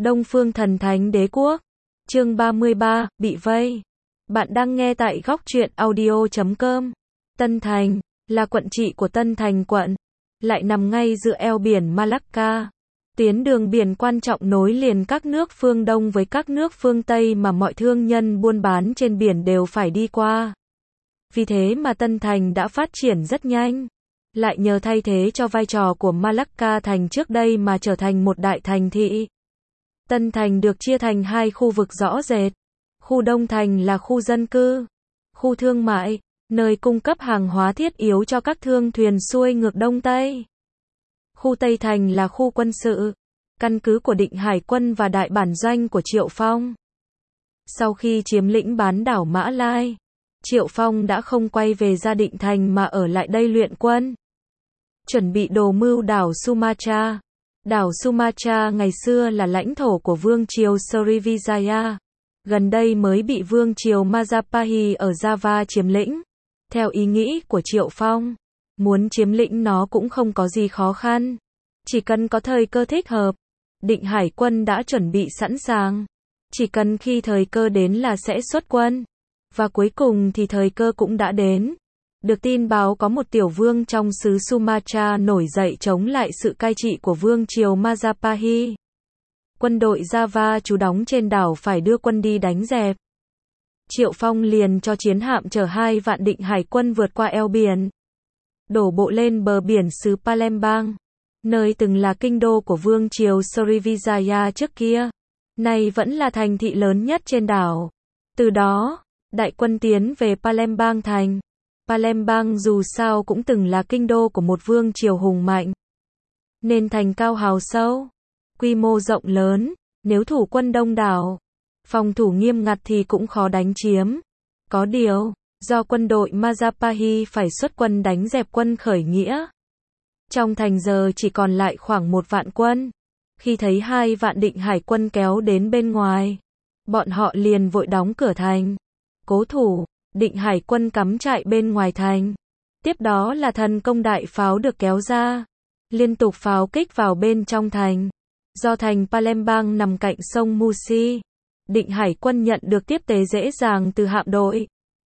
Đông Phương Thần Thánh Đế Quốc. Chương 33, bị vây. Bạn đang nghe tại góc truyện audio.com. Tân Thành, là quận trị của Tân Thành quận, lại nằm ngay giữa eo biển Malacca. Tuyến đường biển quan trọng nối liền các nước phương Đông với các nước phương Tây mà mọi thương nhân buôn bán trên biển đều phải đi qua. Vì thế mà Tân Thành đã phát triển rất nhanh. Lại nhờ thay thế cho vai trò của Malacca thành trước đây mà trở thành một đại thành thị. Tân Thành được chia thành hai khu vực rõ rệt. Khu Đông Thành là khu dân cư, khu thương mại, nơi cung cấp hàng hóa thiết yếu cho các thương thuyền xuôi ngược Đông Tây. Khu Tây Thành là khu quân sự, căn cứ của Định Hải quân và đại bản doanh của Triệu Phong. Sau khi chiếm lĩnh bán đảo Mã Lai, Triệu Phong đã không quay về gia Định Thành mà ở lại đây luyện quân. Chuẩn bị đồ mưu đảo Sumatra. Đảo Sumatra ngày xưa là lãnh thổ của Vương triều Srivijaya, gần đây mới bị Vương triều Majapahit ở Java chiếm lĩnh. Theo ý nghĩ của Triệu Phong, muốn chiếm lĩnh nó cũng không có gì khó khăn, chỉ cần có thời cơ thích hợp. Định Hải quân đã chuẩn bị sẵn sàng, chỉ cần khi thời cơ đến là sẽ xuất quân. Và cuối cùng thì thời cơ cũng đã đến. Được tin báo có một tiểu vương trong xứ Sumatra nổi dậy chống lại sự cai trị của Vương triều Majapahit. Quân đội Java trú đóng trên đảo phải đưa quân đi đánh dẹp. Triệu Phong liền cho chiến hạm chở 2 vạn Định Hải quân vượt qua eo biển, đổ bộ lên bờ biển xứ Palembang, nơi từng là kinh đô của Vương triều Srivijaya trước kia, nay vẫn là thành thị lớn nhất trên đảo. Từ đó, đại quân tiến về Palembang thành. Palembang dù sao cũng từng là kinh đô của một vương triều hùng mạnh, nên thành cao hào sâu, quy mô rộng lớn, nếu thủ quân đông đảo, phòng thủ nghiêm ngặt thì cũng khó đánh chiếm. Có điều, do quân đội Majapahit phải xuất quân đánh dẹp quân khởi nghĩa, trong thành giờ chỉ còn lại khoảng 1 vạn quân. Khi thấy 2 vạn Định Hải quân kéo đến bên ngoài, bọn họ liền vội đóng cửa thành, cố thủ. Định Hải quân cắm trại bên ngoài thành. Tiếp đó là thần công đại pháo được kéo ra, liên tục pháo kích vào bên trong thành. Do thành Palembang nằm cạnh sông Musi, Định Hải quân nhận được tiếp tế dễ dàng từ hạm đội.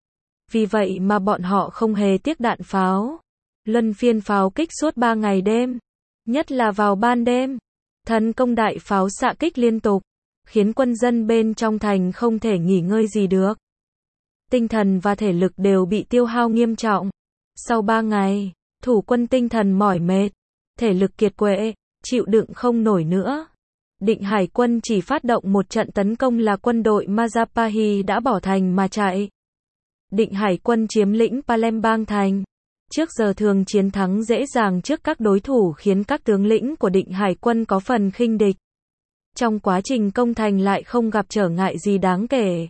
Vì vậy mà bọn họ không hề tiếc đạn pháo, luân phiên pháo kích suốt 3 ngày đêm, nhất là vào ban đêm. Thần công đại pháo xạ kích liên tục, khiến quân dân bên trong thành không thể nghỉ ngơi gì được. Tinh thần và thể lực đều bị tiêu hao nghiêm trọng. Sau 3 ngày, thủ quân tinh thần mỏi mệt, thể lực kiệt quệ, chịu đựng không nổi nữa. Định Hải quân chỉ phát động một trận tấn công là quân đội Majapahit đã bỏ thành mà chạy. Định Hải quân chiếm lĩnh Palembang thành. Trước giờ thường chiến thắng dễ dàng trước các đối thủ khiến các tướng lĩnh của Định Hải quân có phần khinh địch. Trong quá trình công thành lại không gặp trở ngại gì đáng kể.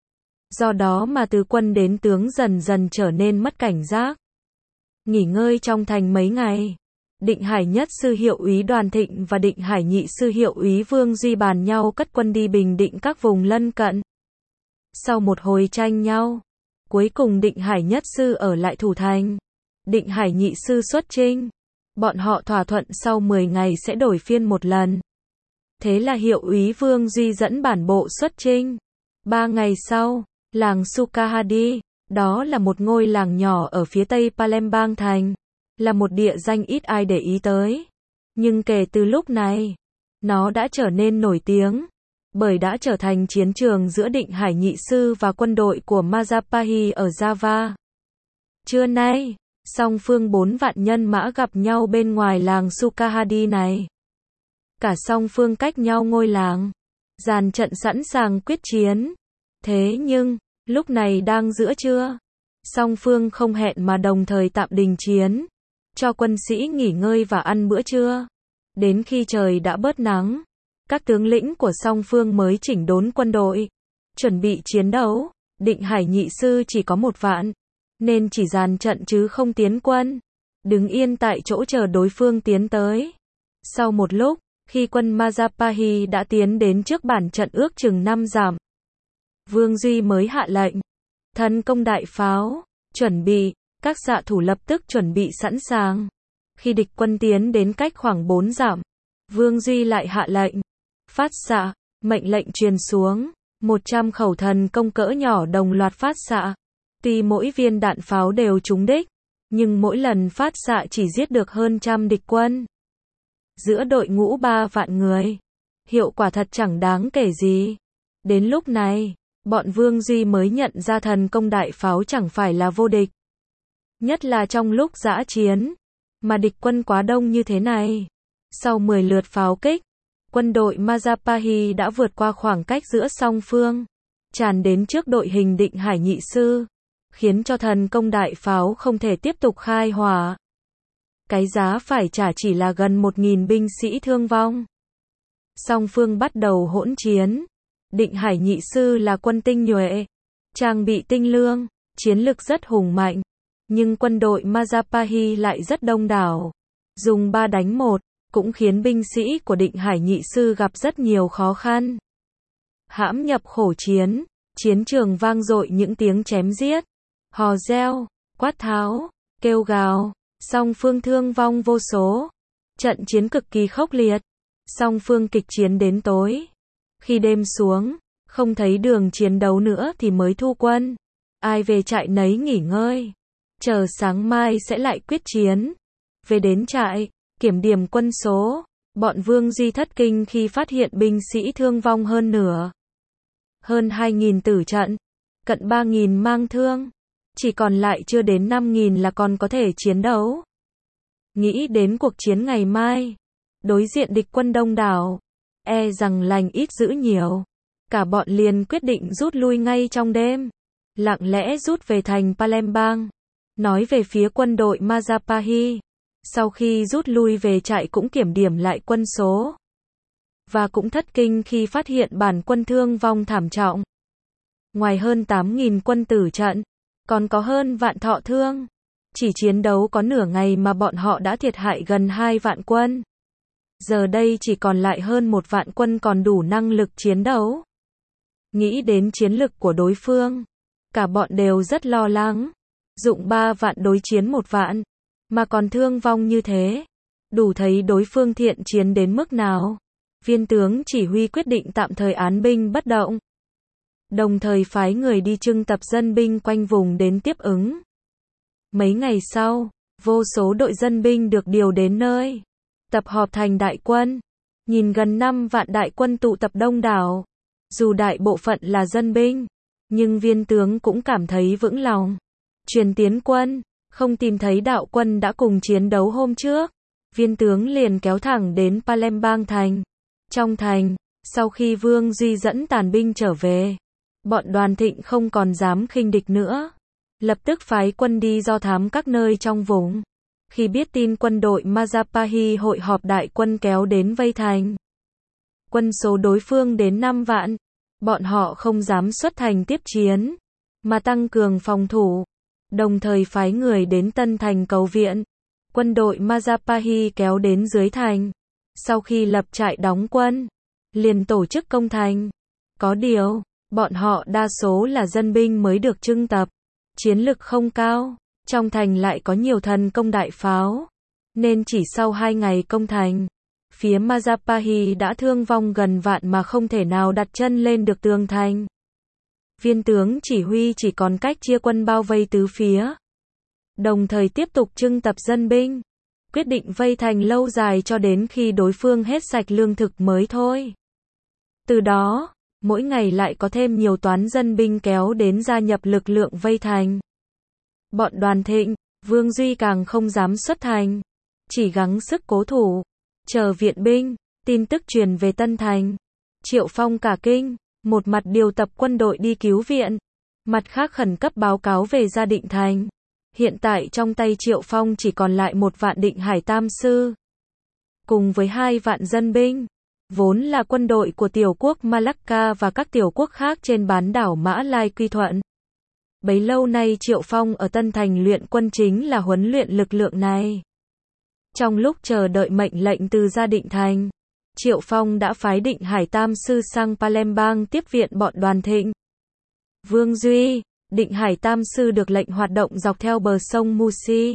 Do đó mà từ quân đến tướng dần dần trở nên mất cảnh giác. Nghỉ ngơi trong thành mấy ngày, Định Hải nhất sư hiệu úy Đoàn Thịnh và Định Hải nhị sư hiệu úy Vương Duy bàn nhau cất quân đi bình định các vùng lân cận. Sau một hồi tranh nhau, cuối cùng Định Hải nhất sư ở lại thủ thành. Định Hải nhị sư xuất chinh. Bọn họ thỏa thuận sau 10 ngày sẽ đổi phiên một lần. Thế là hiệu úy Vương Duy dẫn bản bộ xuất chinh. 3 ngày sau, làng Sukahadi, đó là một ngôi làng nhỏ ở phía tây Palembang thành, là một địa danh ít ai để ý tới. Nhưng kể từ lúc này, nó đã trở nên nổi tiếng, bởi đã trở thành chiến trường giữa Định Hải nhị sư và quân đội của Majapahit ở Java. Trưa nay, song phương 4 vạn nhân mã gặp nhau bên ngoài làng Sukahadi này. Cả song phương cách nhau ngôi làng, dàn trận sẵn sàng quyết chiến. Thế nhưng, lúc này đang giữa trưa, song phương không hẹn mà đồng thời tạm đình chiến, cho quân sĩ nghỉ ngơi và ăn bữa trưa. Đến khi trời đã bớt nắng, các tướng lĩnh của song phương mới chỉnh đốn quân đội, chuẩn bị chiến đấu. Định Hải nhị sư chỉ có 1 vạn, nên chỉ dàn trận chứ không tiến quân, đứng yên tại chỗ chờ đối phương tiến tới. Sau một lúc, khi quân Majapahit đã tiến đến trước bản trận ước chừng 5 dặm, Vương Duy mới hạ lệnh, thần công đại pháo, chuẩn bị. Các xạ thủ lập tức chuẩn bị sẵn sàng. Khi địch quân tiến đến cách khoảng 4 dặm, Vương Duy lại hạ lệnh, Phát xạ, mệnh lệnh truyền xuống, 100 khẩu thần công cỡ nhỏ đồng loạt phát xạ. Tuy mỗi viên đạn pháo đều trúng đích, nhưng mỗi lần phát xạ chỉ giết được hơn trăm địch quân. Giữa đội ngũ 3 vạn người, hiệu quả thật chẳng đáng kể gì. Đến lúc này, bọn Vương Duy mới nhận ra thần công đại pháo chẳng phải là vô địch. Nhất là trong lúc dã chiến, mà địch quân quá đông như thế này. Sau 10 lượt pháo kích, quân đội Majapahit đã vượt qua khoảng cách giữa song phương, tràn đến trước đội hình Định Hải Nhị Sư, khiến cho thần công đại pháo không thể tiếp tục khai hỏa. Cái giá phải trả chỉ là gần 1.000 binh sĩ thương vong. Song phương bắt đầu hỗn chiến. Định Hải Nhị Sư là quân tinh nhuệ, trang bị tinh lương, chiến lực rất hùng mạnh, nhưng quân đội Majapahit lại rất đông đảo. Dùng 3 đánh 1, cũng khiến binh sĩ của Định Hải Nhị Sư gặp rất nhiều khó khăn. Hãm nhập khổ chiến, chiến trường vang dội những tiếng chém giết, hò reo, quát tháo, kêu gào, song phương thương vong vô số. Trận chiến cực kỳ khốc liệt, song phương kịch chiến đến tối. Khi đêm xuống, không thấy đường chiến đấu nữa thì mới thu quân. Ai về trại nấy nghỉ ngơi. Chờ sáng mai sẽ lại quyết chiến. Về đến trại, kiểm điểm quân số. Bọn Vương Duy thất kinh khi phát hiện binh sĩ thương vong hơn nửa. Hơn 2.000 tử trận, cận 3.000 mang thương. Chỉ còn lại chưa đến 5.000 là còn có thể chiến đấu. Nghĩ đến cuộc chiến ngày mai, đối diện địch quân đông đảo, e rằng lành ít dữ nhiều. Cả bọn liền quyết định rút lui ngay trong đêm. Lặng lẽ rút về thành Palembang. Nói về phía quân đội Majapahit. Sau khi rút lui về trại cũng kiểm điểm lại quân số. Và cũng thất kinh khi phát hiện bản quân thương vong thảm trọng. Ngoài hơn 8.000 quân tử trận, còn có hơn vạn thọ thương. Chỉ chiến đấu có nửa ngày mà bọn họ đã thiệt hại gần 2 vạn quân. Giờ đây chỉ còn lại hơn 1 vạn quân còn đủ năng lực chiến đấu. Nghĩ đến chiến lực của đối phương, cả bọn đều rất lo lắng. Dụng 3 vạn đối chiến 1 vạn, mà còn thương vong như thế, đủ thấy đối phương thiện chiến đến mức nào. Viên tướng chỉ huy quyết định tạm thời án binh bất động, đồng thời phái người đi trưng tập dân binh quanh vùng đến tiếp ứng. Mấy ngày sau, vô số đội dân binh được điều đến nơi, tập họp thành đại quân. Nhìn gần 5 vạn đại quân tụ tập đông đảo, dù đại bộ phận là dân binh, nhưng viên tướng cũng cảm thấy vững lòng. Truyền tiến quân, không tìm thấy đạo quân đã cùng chiến đấu hôm trước. Viên tướng liền kéo thẳng đến Palembang thành. Trong thành, sau khi Vương Duy dẫn tàn binh trở về, bọn Đoàn Thịnh không còn dám khinh địch nữa. Lập tức phái quân đi do thám các nơi trong vùng. Khi biết tin quân đội Majapahit hội họp đại quân kéo đến vây thành, quân số đối phương đến 5 vạn, bọn họ không dám xuất thành tiếp chiến, mà tăng cường phòng thủ, đồng thời phái người đến Tân Thành cầu viện. Quân đội Majapahit kéo đến dưới thành, sau khi lập trại đóng quân, liền tổ chức công thành. Có điều, bọn họ đa số là dân binh mới được trưng tập, chiến lực không cao, trong thành lại có nhiều thần công đại pháo, nên chỉ sau 2 ngày công thành, phía Majapahit đã thương vong gần vạn mà không thể nào đặt chân lên được tường thành. Viên tướng chỉ huy chỉ còn cách chia quân bao vây tứ phía, đồng thời tiếp tục trưng tập dân binh, quyết định vây thành lâu dài cho đến khi đối phương hết sạch lương thực mới thôi. Từ đó, mỗi ngày lại có thêm nhiều toán dân binh kéo đến gia nhập lực lượng vây thành. Bọn Đoàn Thịnh, Vương Duy càng không dám xuất thành, chỉ gắng sức cố thủ, chờ viện binh. Tin tức truyền về Tân Thành, Triệu Phong cả kinh, một mặt điều tập quân đội đi cứu viện, mặt khác khẩn cấp báo cáo về gia Định Thành. Hiện tại trong tay Triệu Phong chỉ còn lại 1 vạn Định Hải Tam Sư, cùng với 2 vạn dân binh, vốn là quân đội của tiểu quốc Malacca và các tiểu quốc khác trên bán đảo Mã Lai quy thuận. Bấy lâu nay Triệu Phong ở Tân Thành luyện quân chính là huấn luyện lực lượng này. Trong lúc chờ đợi mệnh lệnh từ gia Định Thành, Triệu Phong đã phái Định Hải Tam Sư sang Palembang tiếp viện bọn Đoàn Thịnh. Vương Duy, Định Hải Tam Sư được lệnh hoạt động dọc theo bờ sông Musi,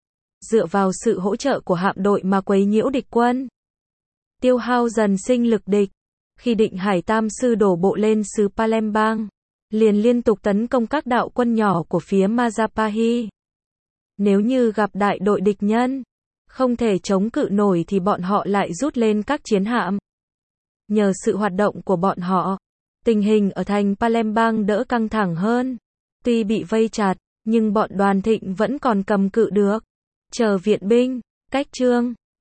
dựa vào sự hỗ trợ của hạm đội mà quấy nhiễu địch quân, tiêu hao dần sinh lực địch. Khi Định Hải Tam Sư đổ bộ lên xứ Palembang, liền liên tục tấn công các đạo quân nhỏ của phía Majapahit. Nếu như gặp đại đội địch nhân, không thể chống cự nổi thì bọn họ lại rút lên các chiến hạm. Nhờ sự hoạt động của bọn họ, tình hình ở thành Palembang đỡ căng thẳng hơn. Tuy bị vây chặt, nhưng bọn Đoàn Thịnh vẫn còn cầm cự được. Chờ viện binh, cách Trương